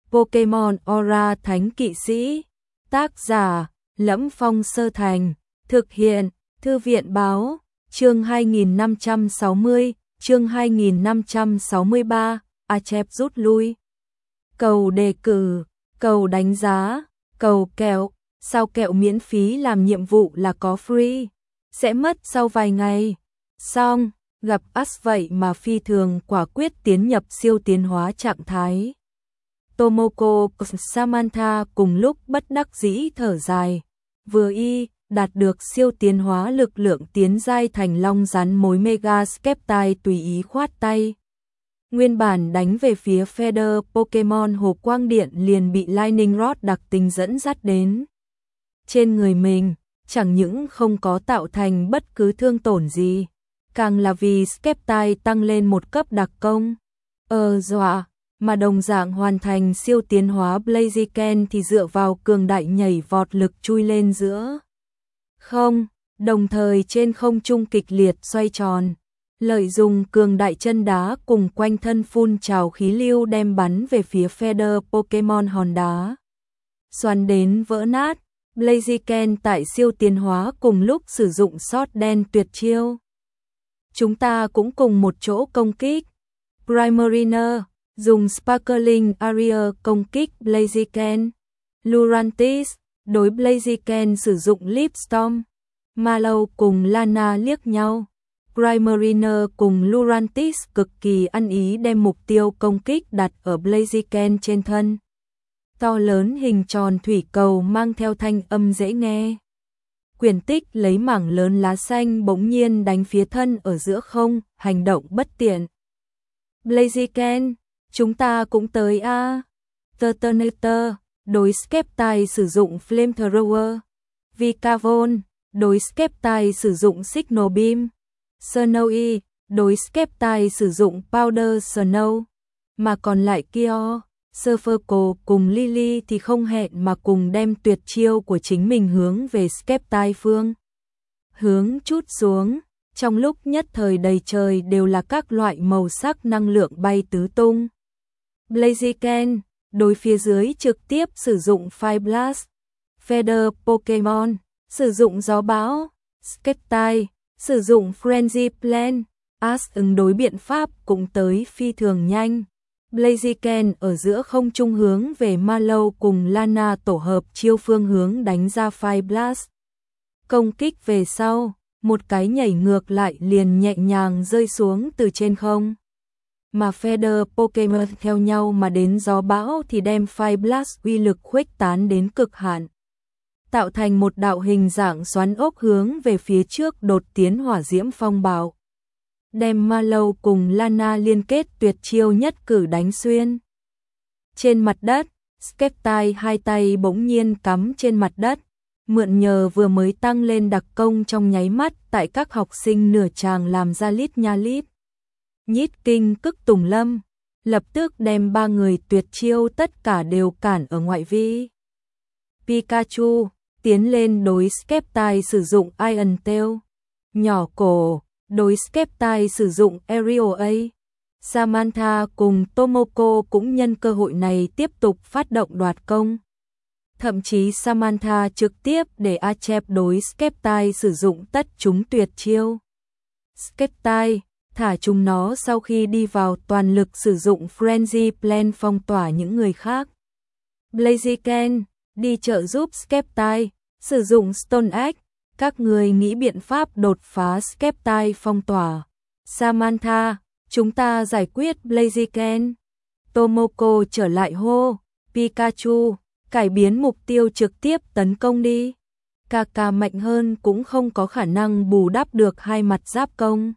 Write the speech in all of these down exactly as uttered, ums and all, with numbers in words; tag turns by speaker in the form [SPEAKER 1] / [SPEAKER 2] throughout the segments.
[SPEAKER 1] Pokemon Aura Thánh Kỵ Sĩ. Tác giả: Lẫm Phong Sơ Thành. Thực hiện: Thư viện Báo. Chương hai nghìn năm trăm sáu mươi, chương hai nghìn năm trăm sáu mươi ba, Achep rút lui. Cầu đề cử, cầu đánh giá, cầu kẹo, sao kẹo miễn phí làm nhiệm vụ là có free, sẽ mất sau vài ngày. Xong, gặp As vậy mà phi thường quả quyết tiến nhập siêu tiến hóa trạng thái. Tomoko Samantha cùng lúc bất đắc dĩ thở dài, vừa y đạt được siêu tiến hóa lực lượng tiến giai thành long rắn mối Mega Skeptile tùy ý khoát tay. Nguyên bản đánh về phía Feather Pokemon Hồ Quang Điện liền bị Lightning Rod đặc tính dẫn dắt đến trên người mình, chẳng những không có tạo thành bất cứ thương tổn gì, càng là vì Skeptile tăng lên một cấp đặc công. Ờ dọa, mà đồng dạng hoàn thành siêu tiến hóa Blaziken thì dựa vào cường đại nhảy vọt lực chui lên giữa không, đồng thời trên không trung kịch liệt xoay tròn, lợi dụng cường đại chân đá cùng quanh thân phun trào khí lưu đem bắn về phía Feather Pokemon hòn đá. Xoắn đến vỡ nát, Blaziken tại siêu tiến hóa cùng lúc sử dụng sót đen tuyệt chiêu. Chúng ta cũng cùng một chỗ công kích. Primarina dùng Sparkling Area công kích Blaziken. Lurantis đối Blaziken sử dụng Leaf Storm. Mallow cùng Lana liếc nhau. Primarina cùng Lurantis cực kỳ ăn ý đem mục tiêu công kích đặt ở Blaziken trên thân. To lớn hình tròn thủy cầu mang theo thanh âm dễ nghe. Quyền tích lấy mảng lớn lá xanh bỗng nhiên đánh phía thân ở giữa không, hành động bất tiện. Blaziken, chúng ta cũng tới a. À. Turtonator, đối Skeptile sử dụng Flamethrower. Vikavon, đối Skeptile sử dụng Signal Beam. Snowy, đối Skeptile sử dụng Powder Snow. Mà còn lại kia, Surferco cùng Lily thì không hẹn mà cùng đem tuyệt chiêu của chính mình hướng về Skeptile phương. Hướng chút xuống, trong lúc nhất thời đầy trời đều là các loại màu sắc năng lượng bay tứ tung. Blaziken, đối phía dưới trực tiếp sử dụng Fire Blast. Feather Pokemon, sử dụng gió bão. Skeptile, sử dụng Frenzy Plan. As ứng đối biện pháp cũng tới phi thường nhanh. Blaziken ở giữa không trung hướng về Mallow cùng Lana tổ hợp chiêu phương hướng đánh ra Fire Blast. Công kích về sau, một cái nhảy ngược lại liền nhẹ nhàng rơi xuống từ trên không. Mà Feather Pokemon theo nhau mà đến gió bão thì đem Fire Blast uy lực khuếch tán đến cực hạn, tạo thành một đạo hình dạng xoắn ốc hướng về phía trước đột tiến hỏa diễm phong bạo. Đem Mallow cùng Lana liên kết tuyệt chiêu nhất cử đánh xuyên. Trên mặt đất, Skeptile hai tay bỗng nhiên cắm trên mặt đất, mượn nhờ vừa mới tăng lên đặc công trong nháy mắt tại các học sinh nửa tràng làm ra lít nha lít nhít kinh cức tùng lâm, lập tức đem ba người tuyệt chiêu tất cả đều cản ở ngoại vi. Pikachu tiến lên đối Skeptile sử dụng Iron Tail. Nhỏ cổ đối Skeptile sử dụng Aerial A. Samantha cùng Tomoko cũng nhân cơ hội này tiếp tục phát động đoạt công. Thậm chí Samantha trực tiếp để Achep đối Skeptile sử dụng tất chúng tuyệt chiêu. Skeptile thả chúng nó sau khi đi vào toàn lực sử dụng Frenzy Plan phong tỏa những người khác. Blaziken đi trợ giúp Skeptile, sử dụng Stone Axe. Các người nghĩ biện pháp đột phá Skeptile phong tỏa. Samantha, chúng ta giải quyết Blaziken. Tomoko trở lại hô. Pikachu, cải biến mục tiêu trực tiếp tấn công đi. Kaka mạnh hơn cũng không có khả năng bù đắp được hai mặt giáp công.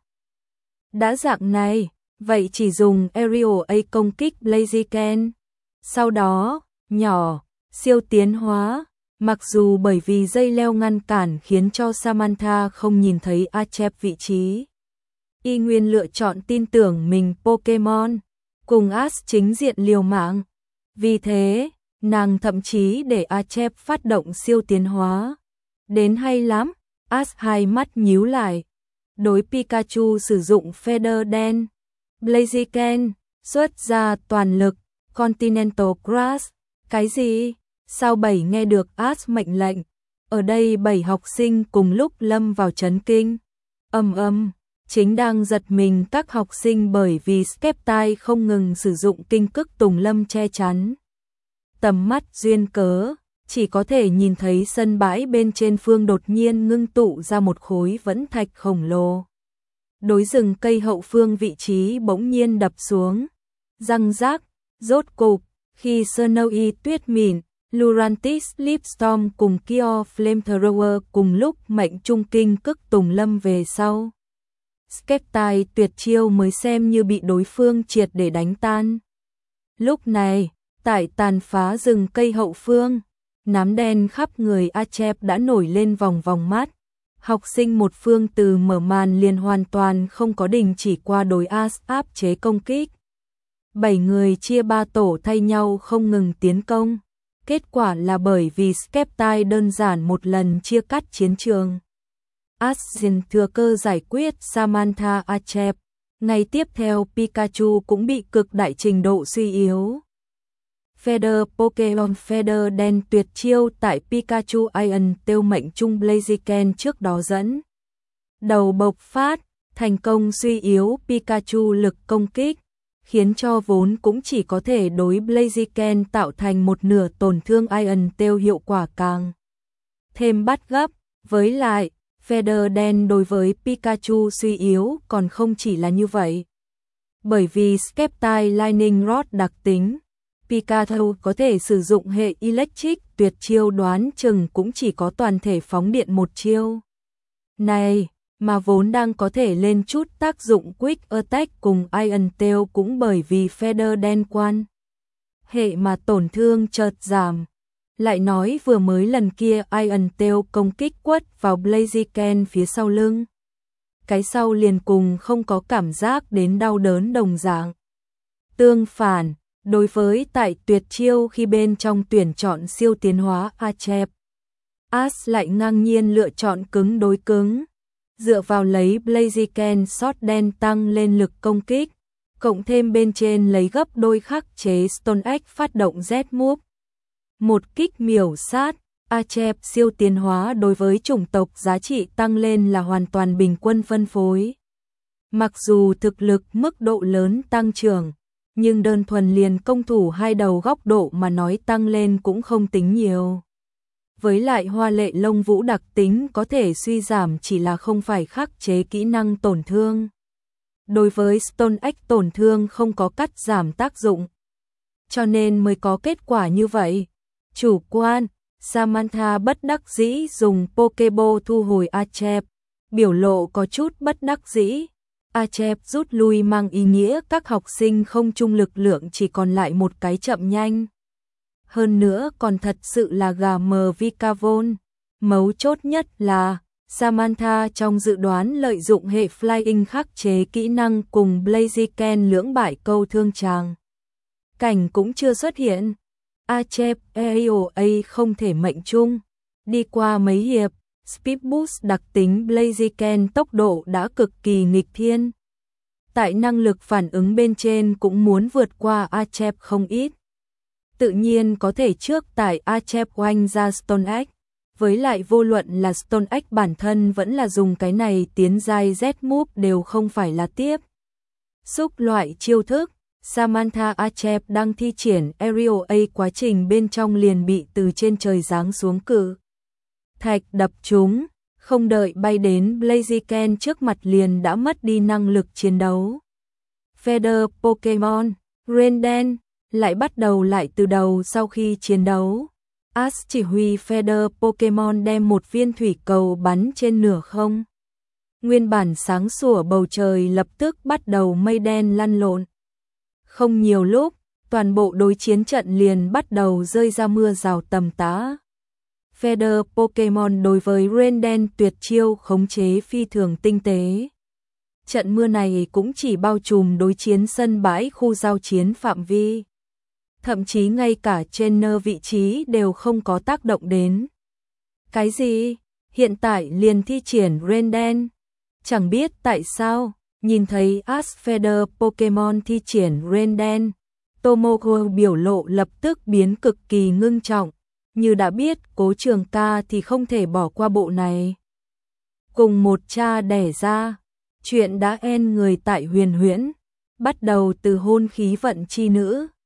[SPEAKER 1] Đã dạng này, vậy chỉ dùng Aerial A công kích Blaziken. Sau đó, nhỏ, siêu tiến hóa. Mặc dù bởi vì dây leo ngăn cản khiến cho Samantha không nhìn thấy Achep vị trí, y nguyên lựa chọn tin tưởng mình Pokemon, cùng As chính diện liều mạng. Vì thế, nàng thậm chí để Achep phát động siêu tiến hóa. Đến hay lắm, As hai mắt nhíu lại. Đối Pikachu sử dụng Feather đen. Blaziken xuất ra toàn lực, Continental Grass. Cái gì? Sao bảy nghe được Ash mệnh lệnh? Ở đây bảy học sinh cùng lúc lâm vào chấn kinh. Ầm ầm, chính đang giật mình các học sinh bởi vì Skeptile không ngừng sử dụng kinh cức tùng lâm che chắn. Tầm mắt duyên cớ, chỉ có thể nhìn thấy sân bãi bên trên phương đột nhiên ngưng tụ ra một khối vẫn thạch khổng lồ. Đối rừng cây hậu phương vị trí bỗng nhiên đập xuống. Răng rác, rốt cục, khi Snowy tuyết mịn, Lurantis Lipstorm cùng Kyo Flamethrower cùng lúc mệnh trung kinh cức tùng lâm về sau. Skeptile tuyệt chiêu mới xem như bị đối phương triệt để đánh tan. Lúc này, tại tàn phá rừng cây hậu phương, nám đen khắp người Achep đã nổi lên vòng vòng mắt. Học sinh một phương từ mở màn liền hoàn toàn không có đình chỉ qua đối Ash áp chế công kích. Bảy người chia ba tổ thay nhau không ngừng tiến công. Kết quả là bởi vì Skeptile đơn giản một lần chia cắt chiến trường. Ashen thừa cơ giải quyết Samantha Achep. Ngày tiếp theo Pikachu cũng bị cực đại trình độ suy yếu. Feather Pokemon Feather đen tuyệt chiêu tại Pikachu Iron Tail mệnh trung Blaziken trước đó dẫn đầu bộc phát, thành công suy yếu Pikachu lực công kích, khiến cho vốn cũng chỉ có thể đối Blaziken tạo thành một nửa tổn thương Iron Tail hiệu quả càng thêm bắt gấp. Với lại, Feather đen đối với Pikachu suy yếu còn không chỉ là như vậy. Bởi vì Skeptile Lightning Rod đặc tính, Pikachu có thể sử dụng hệ Electric tuyệt chiêu đoán chừng cũng chỉ có toàn thể phóng điện một chiêu. Này, mà vốn đang có thể lên chút tác dụng Quick Attack cùng Iron Tail cũng bởi vì Feather đen quan hệ mà tổn thương chợt giảm. Lại nói vừa mới lần kia Iron Tail công kích quất vào Blaziken phía sau lưng. Cái sau liền cùng không có cảm giác đến đau đớn đồng dạng. Tương phản, đối với tại tuyệt chiêu khi bên trong tuyển chọn siêu tiến hóa Achep, Ash lại ngang nhiên lựa chọn cứng đối cứng. Dựa vào lấy Blaziken shot đen tăng lên lực công kích, cộng thêm bên trên lấy gấp đôi khắc chế Stone Edge phát động Z-Move. Một kích miểu sát, Achep siêu tiến hóa đối với chủng tộc giá trị tăng lên là hoàn toàn bình quân phân phối. Mặc dù thực lực mức độ lớn tăng trưởng, nhưng đơn thuần liền công thủ hai đầu góc độ mà nói tăng lên cũng không tính nhiều. Với lại hoa lệ lông vũ đặc tính có thể suy giảm chỉ là không phải khắc chế kỹ năng tổn thương. Đối với Stone Edge tổn thương không có cắt giảm tác dụng, cho nên mới có kết quả như vậy. Chủ quan, Samantha bất đắc dĩ dùng Pokeball thu hồi Achep, biểu lộ có chút bất đắc dĩ. Achep rút lui mang ý nghĩa các học sinh không chung lực lượng chỉ còn lại một cái chậm nhanh. Hơn nữa còn thật sự là gà mờ Vikavon. Mấu chốt nhất là Samantha trong dự đoán lợi dụng hệ Flying khắc chế kỹ năng cùng Blaziken lưỡng bại câu thương chàng. Cảnh cũng chưa xuất hiện. Achep a o a không thể mệnh chung. Đi qua mấy hiệp, Speed Boost đặc tính Blaziken tốc độ đã cực kỳ nghịch thiên. Tại năng lực phản ứng bên trên cũng muốn vượt qua Achep không ít. Tự nhiên có thể trước tại Achep oanh ra Stone Edge. Với lại vô luận là Stone Edge bản thân vẫn là dùng cái này tiến giai Z-Move đều không phải là tiếp xúc loại chiêu thức. Samantha Achep đang thi triển Aerial A quá trình bên trong liền bị từ trên trời giáng xuống cự thạch đập trúng, không đợi bay đến Blaziken trước mặt liền đã mất đi năng lực chiến đấu. Feather Pokemon, Renden lại bắt đầu lại từ đầu sau khi chiến đấu. Ash chỉ huy Feather Pokemon đem một viên thủy cầu bắn trên nửa không. Nguyên bản sáng sủa bầu trời lập tức bắt đầu mây đen lăn lộn. Không nhiều lúc, toàn bộ đối chiến trận liền bắt đầu rơi ra mưa rào tầm tã. Feather Pokemon đối với Renden tuyệt chiêu khống chế phi thường tinh tế. Trận mưa này cũng chỉ bao trùm đối chiến sân bãi khu giao chiến phạm vi. Thậm chí ngay cả trên nơ vị trí đều không có tác động đến. Cái gì? Hiện tại liền thi triển Renden. Chẳng biết tại sao, nhìn thấy Ash Feather Pokemon thi triển Renden, Tomoko biểu lộ lập tức biến cực kỳ ngưng trọng, như đã biết Cố Trường Ca thì không thể bỏ qua bộ này. Cùng một cha đẻ ra, chuyện đã en người tại Huyền Huyễn, bắt đầu từ hôn khí vận chi nữ,